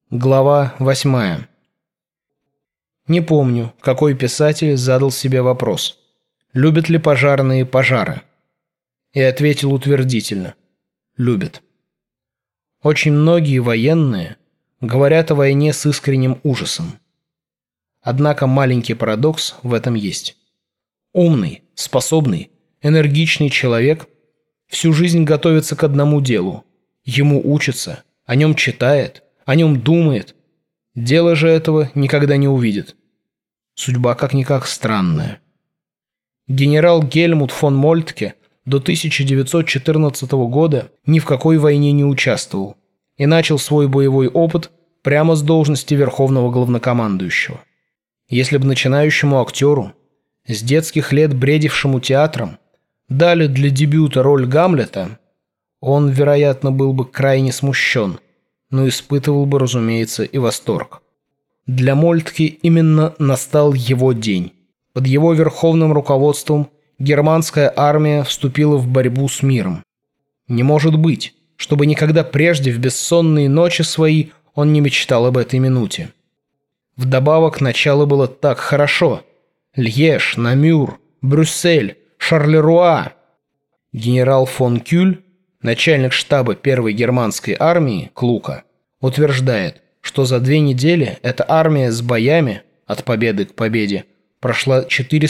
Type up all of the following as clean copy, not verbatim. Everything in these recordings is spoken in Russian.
Глава 8. Не помню, какой писатель задал себе вопрос: любят ли пожарные пожары? И ответил утвердительно: любят. Очень многие военные говорят о войне с искренним ужасом. Однако маленький парадокс в этом есть. Умный, способный, энергичный человек всю жизнь готовится к одному делу. Ему учится, о нем читает, о нем думает. Дело же этого никогда не увидит. Судьба как-никак странная. Генерал Гельмут фон Мольтке до 1914 года ни в какой войне не участвовал и начал свой боевой опыт прямо с должности верховного главнокомандующего. Если бы начинающему актеру, с детских лет бредившему театром, дали для дебюта роль Гамлета, он, вероятно, был бы крайне смущен, но испытывал бы, разумеется, и восторг. Для Мольтке именно настал его день. Под его верховным руководством германская армия вступила в борьбу с миром. Не может быть, чтобы никогда прежде в бессонные ночи свои он не мечтал об этой минуте. Вдобавок, начало было так хорошо. Льеж, Намюр, Брюссель, Шарлеруа. Генерал фон Кюль, начальник штаба первой германской армии, Клука, утверждает, что за 2 недели эта армия с боями от победы к победе прошла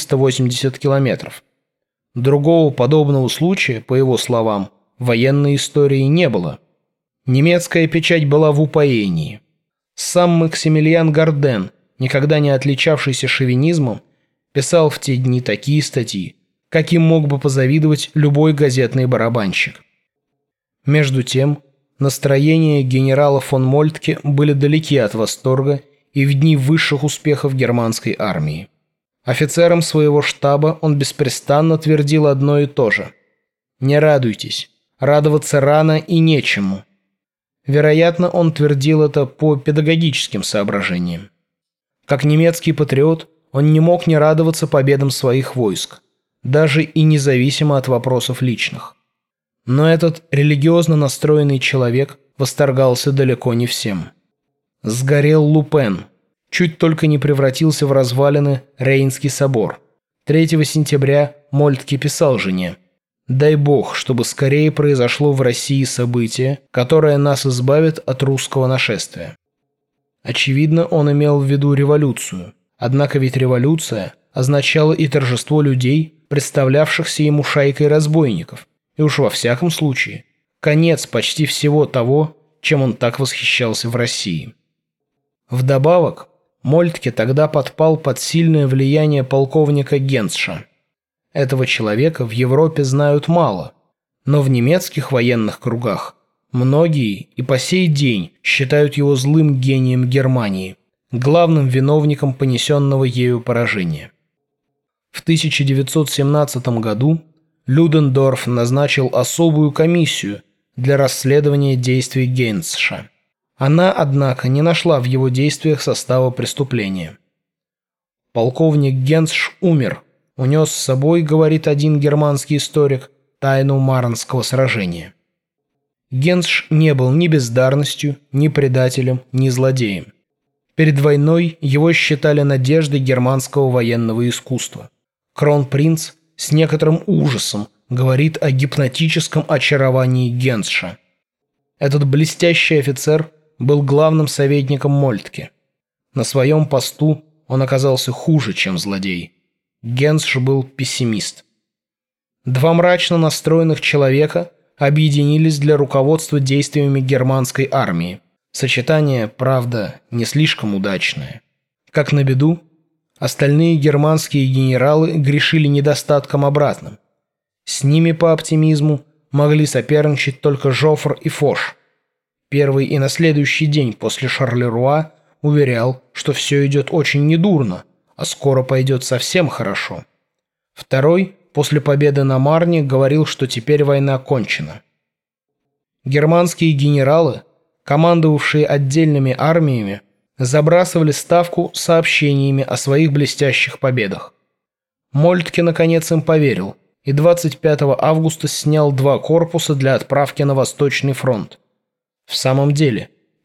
480 километров. Другого подобного случая, по его словам, в военной истории не было. Немецкая печать была в упоении. Сам Максимилиан Гарден, никогда не отличавшийся шовинизмом, писал в те дни такие статьи, каким мог бы позавидовать любой газетный барабанщик. Между тем, настроения генерала фон Мольтке были далеки от восторга и в дни высших успехов германской армии. Офицерам своего штаба он беспрестанно твердил одно и то же: «Не радуйтесь, радоваться рано и нечему». Вероятно, он твердил это по педагогическим соображениям. Как немецкий патриот, он не мог не радоваться победам своих войск, даже и независимо от вопросов личных. Но этот религиозно настроенный человек восторгался далеко не всем. Сгорел Лупен, чуть только не превратился в развалины Рейнский собор. 3 сентября Мольтке писал жене: «Дай Бог, чтобы скорее произошло в России событие, которое нас избавит от русского нашествия». Очевидно, он имел в виду революцию. Однако ведь революция означала и торжество людей, представлявшихся ему шайкой разбойников, и уж во всяком случае конец почти всего того, чем он так восхищался в России. Вдобавок, Мольтке тогда подпал под сильное влияние полковника Генсша. Этого человека в Европе знают мало, но в немецких военных кругах многие и по сей день считают его злым гением Германии, главным виновником понесенного ею поражения. В 1917 году Людендорф назначил особую комиссию для расследования действий Генсша. Она, однако, не нашла в его действиях состава преступления. Полковник Генсш умер, унес с собой, говорит один германский историк, тайну Марнского сражения. Генсш не был ни бездарностью, ни предателем, ни злодеем. Перед войной его считали надеждой германского военного искусства. Кронпринц с некоторым ужасом говорит о гипнотическом очаровании Генсша. Этот блестящий офицер был главным советником Мольтке. На своем посту он оказался хуже, чем злодей. Генсш был пессимист. 2 мрачно настроенных человека объединились для руководства действиями германской армии. Сочетание, правда, не слишком удачное. Как на беду, остальные германские генералы грешили недостатком обратным. С ними по оптимизму могли соперничать только Жофр и Фош. Первый и на следующий день после Шарлеруа уверял, что все идет очень недурно, а скоро пойдет совсем хорошо. Второй, после победы на Марне, говорил, что теперь война кончена. Германские генералы, командовавшие отдельными армиями, забрасывали ставку сообщениями о своих блестящих победах. Мольтке, наконец, им поверил, и 25 августа снял 2 корпуса для отправки на Восточный фронт. В самом деле,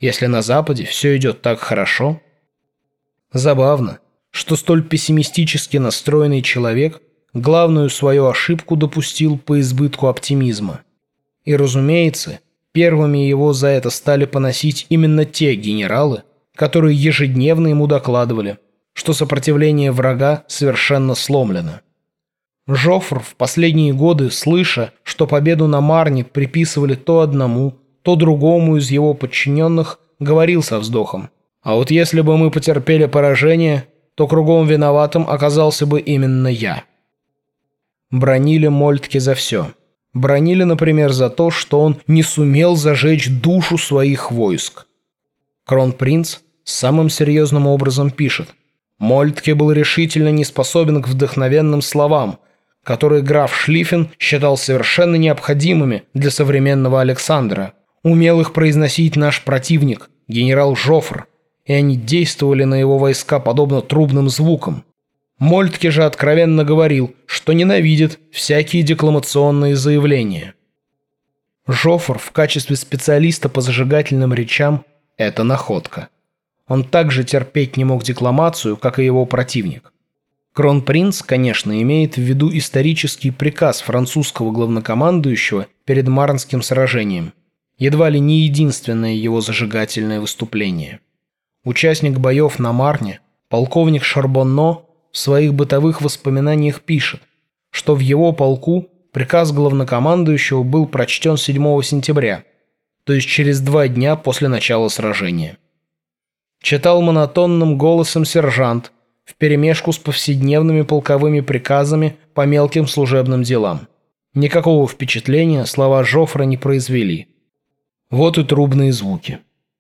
если на Западе все идет так хорошо? Забавно, что столь пессимистически настроенный человек главную свою ошибку допустил по избытку оптимизма. И, разумеется, первыми его за это стали поносить именно те генералы, которые ежедневно ему докладывали, что сопротивление врага совершенно сломлено. Жофр в последние годы, слыша, что победу на Марне приписывали то одному, то другому из его подчиненных, говорил со вздохом: «А вот если бы мы потерпели поражение, то кругом виноватым оказался бы именно я». Бранили Мольтке за все. Бранили, например, за то, что он не сумел зажечь душу своих войск. Кронпринц самым серьезным образом пишет: «Мольтке был решительно не способен к вдохновенным словам, которые граф Шлиффен считал совершенно необходимыми для современного Александра. Умел их произносить наш противник, генерал Жофр, и они действовали на его войска подобно трубным звукам. Мольтке же откровенно говорил, что ненавидит всякие декламационные заявления». Жофр в качестве специалиста по зажигательным речам – это находка. Он также терпеть не мог декламацию, как и его противник. Кронпринц, конечно, имеет в виду исторический приказ французского главнокомандующего перед Марнским сражением, едва ли не единственное его зажигательное выступление. Участник боев на Марне, полковник Шарбонно, в своих бытовых воспоминаниях пишет, что в его полку приказ главнокомандующего был прочтен 7 сентября, то есть через 2 дня после начала сражения. Читал монотонным голосом сержант, вперемешку с повседневными полковыми приказами по мелким служебным делам. Никакого впечатления слова Жофра не произвели. Вот и трубные звуки.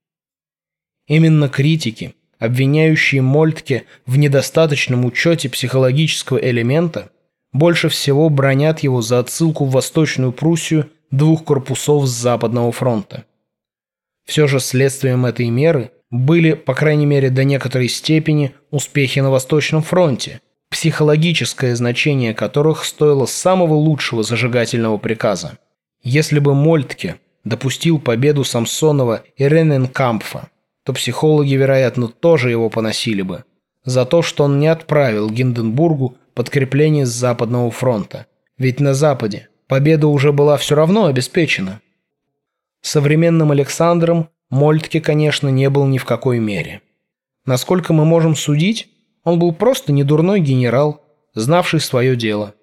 Именно критики, обвиняющие Мольтке в недостаточном учете психологического элемента, больше всего бранят его за отсылку в Восточную Пруссию 2 корпусов с Западного фронта. Все же следствием этой меры были, по крайней мере до некоторой степени, успехи на Восточном фронте, психологическое значение которых стоило самого лучшего зажигательного приказа. Если бы Мольтке допустил победу Самсонова и Рененкампфа, то психологи, вероятно, тоже его поносили бы за то, что он не отправил Гинденбургу подкрепление с Западного фронта. Ведь на Западе победа уже была все равно обеспечена. Современным Александром Мольтке, конечно, не был ни в какой мере. Насколько мы можем судить, он был просто недурной генерал, знавший свое дело.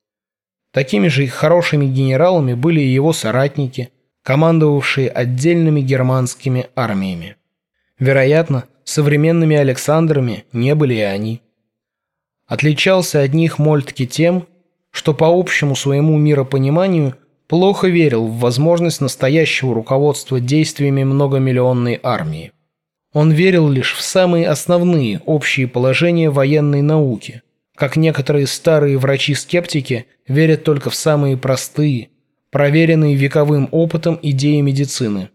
Такими же хорошими генералами были и его соратники, командовавшие отдельными германскими армиями. Вероятно, современными Александрами не были и они. Отличался от них Мольтке тем, что по общему своему миропониманию плохо верил в возможность настоящего руководства действиями многомиллионной армии. Он верил лишь в самые основные общие положения военной науки, как некоторые старые врачи-скептики верят только в самые простые, проверенные вековым опытом идеи медицины.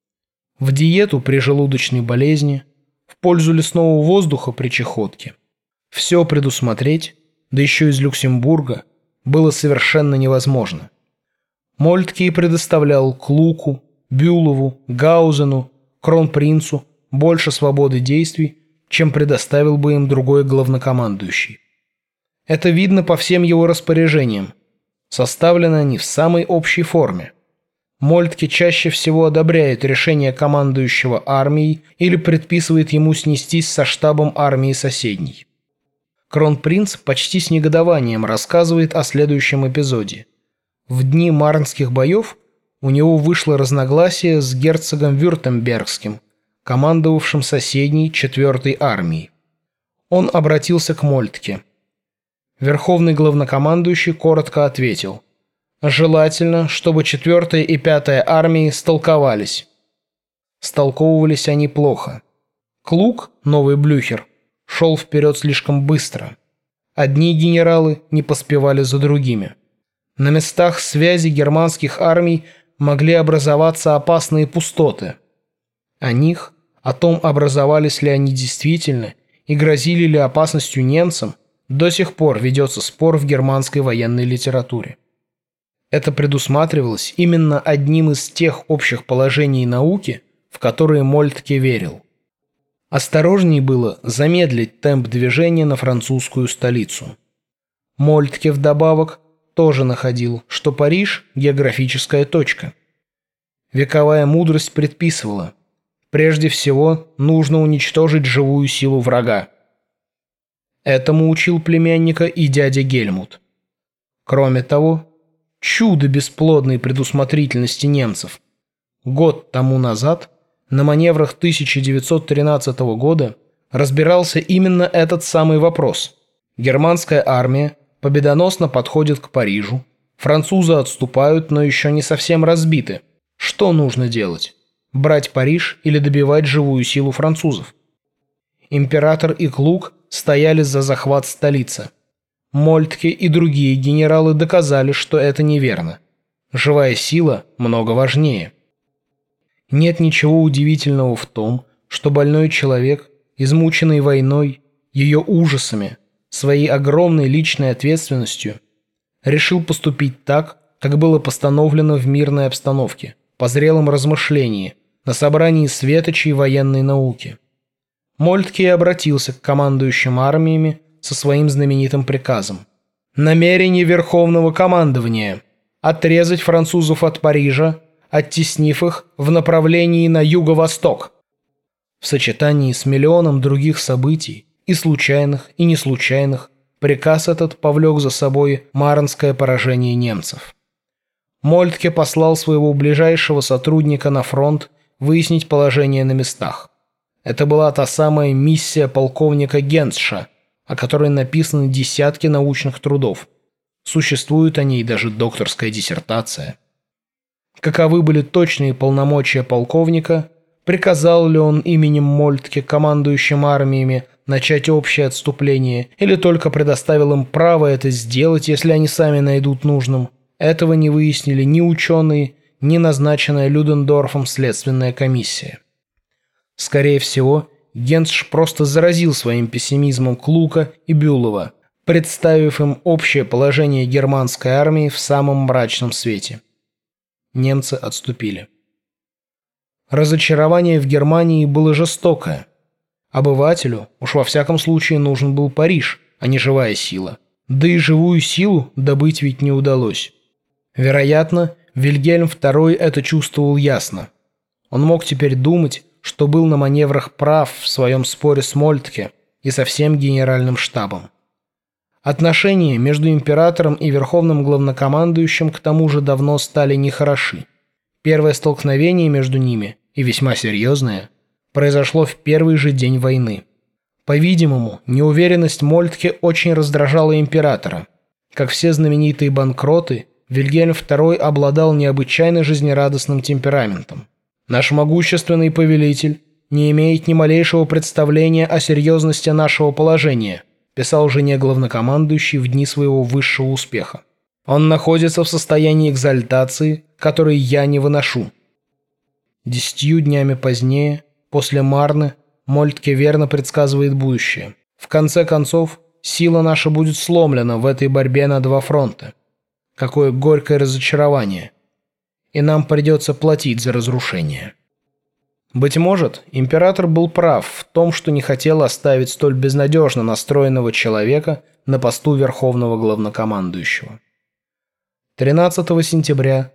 В диету при желудочной болезни, в пользу лесного воздуха при чахотке. Все предусмотреть, да еще из Люксембурга, было совершенно невозможно. Мольтке и предоставлял Клуку, Бюлову, Гаузену, Кронпринцу больше свободы действий, чем предоставил бы им другой главнокомандующий. Это видно по всем его распоряжениям. Составлены они в самой общей форме. Мольтке чаще всего одобряет решение командующего армией или предписывает ему снестись со штабом армии соседней. Кронпринц почти с негодованием рассказывает о следующем эпизоде. В дни марнских боев у него вышло разногласие с герцогом Вюртембергским, командовавшим соседней 4-й армией. Он обратился к Мольтке. Верховный главнокомандующий коротко ответил: «Желательно, чтобы 4-я и 5-я армии столковались». Столковывались они плохо. Клук, новый Блюхер, шел вперед слишком быстро. Одни генералы не поспевали за другими. На местах связи германских армий могли образоваться опасные пустоты. О них, о том, образовались ли они действительно и грозили ли опасностью немцам, до сих пор ведется спор в германской военной литературе. Это предусматривалось именно одним из тех общих положений науки, в которые Мольтке верил. Осторожней было замедлить темп движения на французскую столицу. Мольтке вдобавок тоже находил, что Париж – географическая точка. Вековая мудрость предписывала: прежде всего нужно уничтожить живую силу врага. Этому учил племянника и дядя Гельмут. Кроме того, чудо бесплодной предусмотрительности немцев. Год тому назад на маневрах 1913 года разбирался именно этот самый вопрос. Германская армия победоносно подходит к Парижу, французы отступают, но еще не совсем разбиты. Что нужно делать? Брать Париж или добивать живую силу французов? Император и Клуг стояли за захват столицы. Мольтке и другие генералы доказали, что это неверно. Живая сила много важнее. Нет ничего удивительного в том, что больной человек, измученный войной, ее ужасами, своей огромной личной ответственностью, решил поступить так, как было постановлено в мирной обстановке, по зрелом размышлении, на собрании светочей военной науки. Мольтке и обратился к командующим армиями со своим знаменитым приказом. Намерение Верховного командования – отрезать французов от Парижа, оттеснив их в направлении на юго-восток. В сочетании с миллионом других событий, и случайных, и неслучайных, приказ этот повлек за собой марнское поражение немцев. Мольтке послал своего ближайшего сотрудника на фронт выяснить положение на местах. Это была та самая миссия полковника Генсша, о которой написаны десятки научных трудов. Существует о ней даже докторская диссертация. Каковы были точные полномочия полковника, приказал ли он именем Мольтке командующим армиями начать общее отступление или только предоставил им право это сделать, если они сами найдут нужным, этого не выяснили ни ученые, ни назначенная Людендорфом следственная комиссия. Скорее всего, Генсш просто заразил своим пессимизмом Клука и Бюлова, представив им общее положение германской армии в самом мрачном свете. Немцы отступили. Разочарование в Германии было жестокое. Обывателю уж во всяком случае нужен был Париж, а не живая сила. Да и живую силу добыть ведь не удалось. Вероятно, Вильгельм II это чувствовал ясно. Он мог теперь думать, что был на маневрах прав в своем споре с Мольтке и со всем генеральным штабом. Отношения между императором и верховным главнокомандующим к тому же давно стали нехороши. Первое столкновение между ними, и весьма серьезное, произошло в первый же день войны. По-видимому, неуверенность Мольтке очень раздражала императора. Как все знаменитые банкроты, Вильгельм II обладал необычайно жизнерадостным темпераментом. Наш могущественный повелитель не имеет ни малейшего представления о серьезности нашего положения, писал жене главнокомандующий в дни своего высшего успеха. Он находится в состоянии экзальтации, который я не выношу. 10 днями позднее, после Марны, Мольтке верно предсказывает будущее. В конце концов, сила наша будет сломлена в этой борьбе на два фронта. Какое горькое разочарование. И нам придется платить за разрушение. Быть может, император был прав в том, что не хотел оставить столь безнадежно настроенного человека на посту верховного главнокомандующего. 13 сентября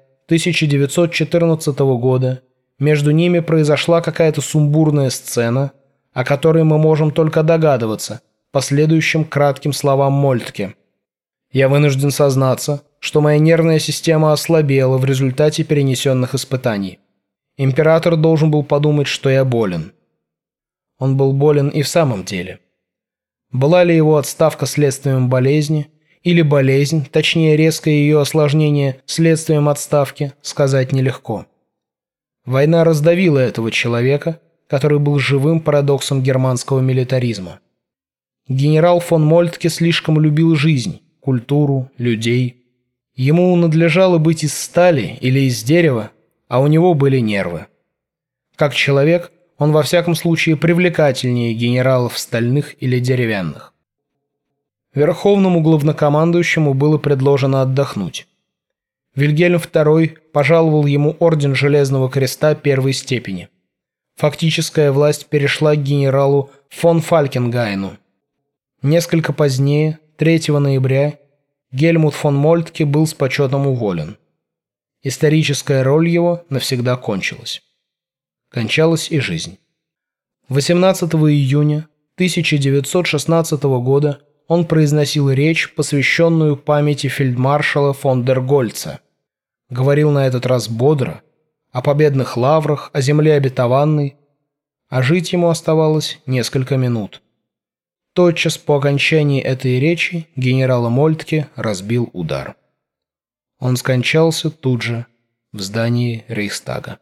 1914 года между ними произошла какая-то сумбурная сцена, о которой мы можем только догадываться по следующим кратким словам Мольтке. «Я вынужден сознаться, что моя нервная система ослабела в результате перенесенных испытаний. Император должен был подумать, что я болен». Он был болен и в самом деле. Была ли его отставка следствием болезни, или болезнь, точнее резкое ее осложнение, следствием отставки, сказать нелегко. Война раздавила этого человека, который был живым парадоксом германского милитаризма. Генерал фон Мольтке слишком любил жизнь, культуру, людей. Ему надлежало быть из стали или из дерева, а у него были нервы. Как человек, он во всяком случае привлекательнее генералов стальных или деревянных. Верховному главнокомандующему было предложено отдохнуть. Вильгельм II пожаловал ему орден Железного Креста первой степени. Фактическая власть перешла к генералу фон Фалькенгайну. Несколько позднее, 3 ноября, Гельмут фон Мольтке был с почетом уволен. Историческая роль его навсегда кончилась. Кончалась и жизнь. 18 июня 1916 года он произносил речь, посвященную памяти фельдмаршала фон дер Гольца. Говорил на этот раз бодро, о победных лаврах, о земле обетованной, а жить ему оставалось несколько минут. Тотчас по окончании этой речи генерала Мольтке разбил удар. Он скончался тут же, в здании Рейхстага.